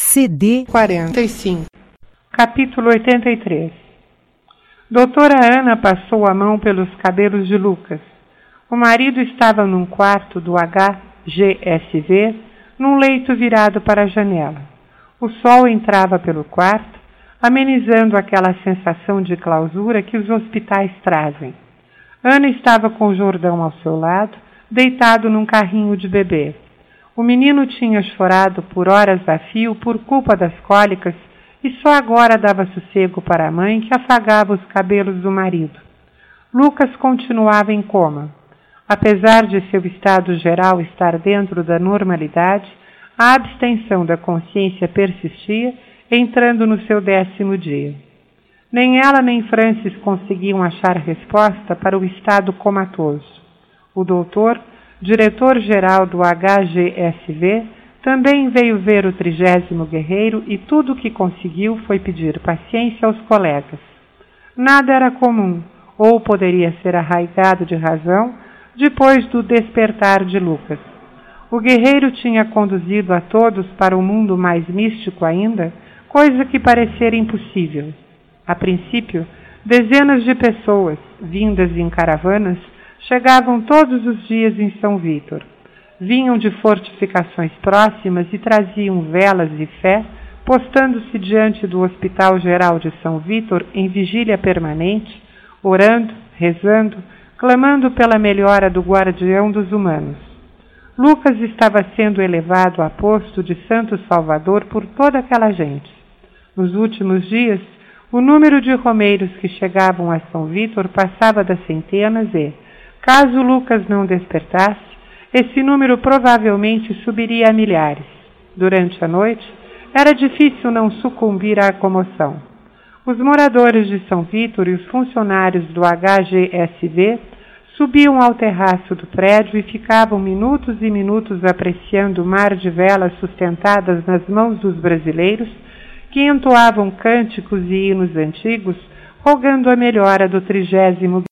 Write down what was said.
CD 45. Capítulo 83. Doutora Ana passou a mão pelos cabelos de Lucas. O marido estava num quarto do HGSV, num leito virado para a janela. O sol entrava pelo quarto, amenizando aquela sensação de clausura que os hospitais trazem. Ana estava com Jordão ao seu lado, deitado num carrinho de bebê. O menino tinha chorado por horas a fio por culpa das cólicas e só agora dava sossego para a mãe, que afagava os cabelos do marido. Lucas continuava em coma. Apesar de seu estado geral estar dentro da normalidade, a abstenção da consciência persistia, entrando no seu 10º dia. Nem ela nem Francis conseguiam achar resposta para o estado comatoso. O doutor, diretor-geral do HGSV, também veio ver o 30º guerreiro e tudo o que conseguiu foi pedir paciência aos colegas. Nada era comum, ou poderia ser arraigado de razão, depois do despertar de Lucas. O guerreiro tinha conduzido a todos para um mundo mais místico ainda, coisa que parecia impossível. A princípio, dezenas de pessoas, vindas em caravanas, chegavam todos os dias em São Vítor. Vinham de fortificações próximas e traziam velas e fé, postando-se diante do Hospital Geral de São Vítor em vigília permanente, orando, rezando, clamando pela melhora do guardião dos humanos. Lucas estava sendo elevado a posto de Santo Salvador por toda aquela gente. Nos últimos dias, o número de romeiros que chegavam a São Vítor passava das centenas e, caso Lucas não despertasse, esse número provavelmente subiria a milhares. Durante a noite, era difícil não sucumbir à comoção. Os moradores de São Vítor e os funcionários do HGSV subiam ao terraço do prédio e ficavam minutos e minutos apreciando o mar de velas sustentadas nas mãos dos brasileiros, que entoavam cânticos e hinos antigos, rogando a melhora do 30º